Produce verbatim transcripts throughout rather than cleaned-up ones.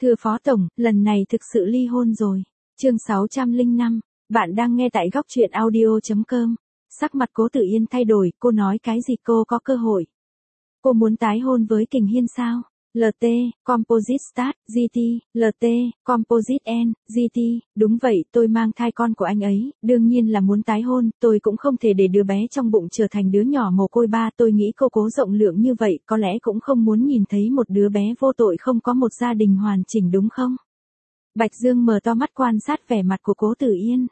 Thưa Phó Tổng, lần này thực sự ly hôn rồi. Chương sáu trăm lẻ năm, bạn đang nghe tại góc truyện audio chấm com. Sắc mặt Cố Tử Yên thay đổi, cô nói cái gì cô có cơ hội. Cô muốn tái hôn với Kình Hiên sao? lờ tê, Composite Start, giê tê, lờ tê, Composite N, giê tê, đúng vậy, tôi mang thai con của anh ấy, đương nhiên là muốn tái hôn, tôi cũng không thể để đứa bé trong bụng trở thành đứa nhỏ mồ côi ba, tôi nghĩ cô Cố rộng lượng như vậy, có lẽ cũng không muốn nhìn thấy một đứa bé vô tội không có một gia đình hoàn chỉnh đúng không? Bạch Dương mở to mắt quan sát vẻ mặt của Cố Tử Yên.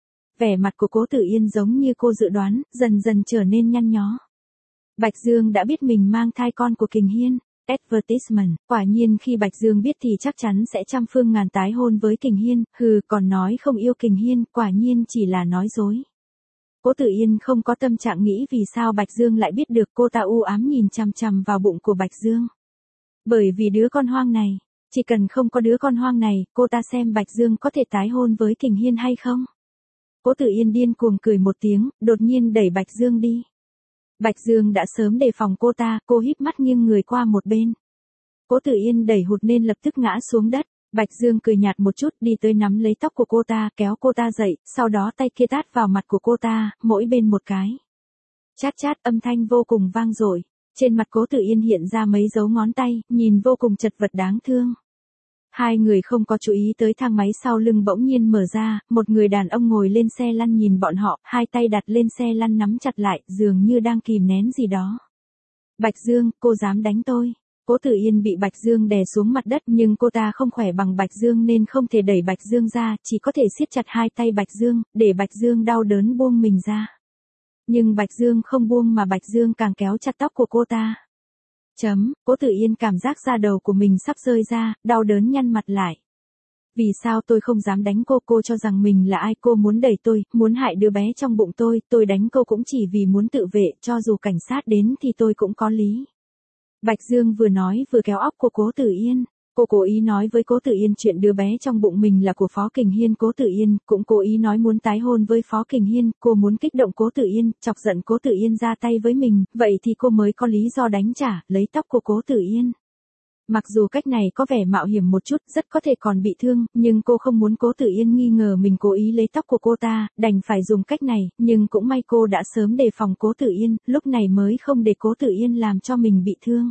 Vẻ mặt của Cố Tử Yên giống như cô dự đoán, dần dần trở nên nhăn nhó. Bạch Dương đã biết mình mang thai con của Kình Hiên. Advertisement, quả nhiên khi Bạch Dương biết thì chắc chắn sẽ trăm phương ngàn tái hôn với Kình Hiên, hừ, còn nói không yêu Kình Hiên, quả nhiên chỉ là nói dối. Cố Tử Yên không có tâm trạng nghĩ vì sao Bạch Dương lại biết được, cô ta u ám nhìn chằm chằm vào bụng của Bạch Dương. Bởi vì đứa con hoang này, chỉ cần không có đứa con hoang này, cô ta xem Bạch Dương có thể tái hôn với Kình Hiên hay không. Cố Tử Yên điên cuồng cười một tiếng, đột nhiên đẩy Bạch Dương đi. Bạch Dương đã sớm đề phòng cô ta, cô híp mắt nghiêng người qua một bên. Cố Tử Yên đẩy hụt nên lập tức ngã xuống đất. Bạch Dương cười nhạt một chút, đi tới nắm lấy tóc của cô ta, kéo cô ta dậy, sau đó tay kia tát vào mặt của cô ta, mỗi bên một cái. Chát chát, âm thanh vô cùng vang dội. Trên mặt Cố Tử Yên hiện ra mấy dấu ngón tay, nhìn vô cùng chật vật đáng thương. Hai người không có chú ý tới thang máy sau lưng bỗng nhiên mở ra, một người đàn ông ngồi lên xe lăn nhìn bọn họ, hai tay đặt lên xe lăn nắm chặt lại, dường như đang kìm nén gì đó. Bạch Dương, cô dám đánh tôi. Cố Tử Yên bị Bạch Dương đè xuống mặt đất nhưng cô ta không khỏe bằng Bạch Dương nên không thể đẩy Bạch Dương ra, chỉ có thể siết chặt hai tay Bạch Dương, để Bạch Dương đau đớn buông mình ra. Nhưng Bạch Dương không buông mà Bạch Dương càng kéo chặt tóc của cô ta. Chấm, Cố Tử Yên cảm giác da đầu của mình sắp rơi ra, đau đớn nhăn mặt lại. Vì sao tôi không dám đánh cô, cô cho rằng mình là ai, cô muốn đẩy tôi, muốn hại đứa bé trong bụng tôi, tôi đánh cô cũng chỉ vì muốn tự vệ, cho dù cảnh sát đến thì tôi cũng có lý. Bạch Dương vừa nói vừa kéo óc của Cố Tử Yên. Cô cố ý nói với Cố Tử Yên chuyện đứa bé trong bụng mình là của Phó Kình Hiên. Cố Tử Yên cũng cố ý nói muốn tái hôn với Phó Kình Hiên, cô muốn kích động Cố Tử Yên, chọc giận Cố Tử Yên ra tay với mình, vậy thì cô mới có lý do đánh trả, lấy tóc của Cố Tử Yên. Mặc dù cách này có vẻ mạo hiểm một chút, rất có thể còn bị thương, nhưng cô không muốn Cố Tử Yên nghi ngờ mình cố ý lấy tóc của cô ta, đành phải dùng cách này, nhưng cũng may cô đã sớm đề phòng Cố Tử Yên, lúc này mới không để Cố Tử Yên làm cho mình bị thương.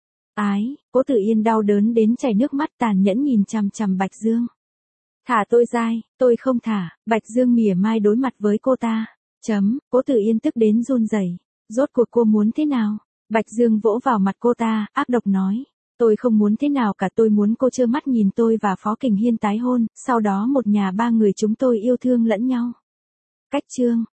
Ái, Cố Tử Yên đau đớn đến chảy nước mắt, tàn nhẫn nhìn chằm chằm Bạch Dương. Thả tôi ra, tôi không thả. Bạch Dương mỉa mai đối mặt với cô ta. Chấm, Cố Tử Yên tức đến run rẩy. Rốt cuộc cô muốn thế nào? Bạch Dương vỗ vào mặt cô ta, ác độc nói. Tôi không muốn thế nào cả, tôi muốn cô trơ mắt nhìn tôi và Phó Kình Hiên tái hôn, sau đó một nhà ba người chúng tôi yêu thương lẫn nhau. Cách chương.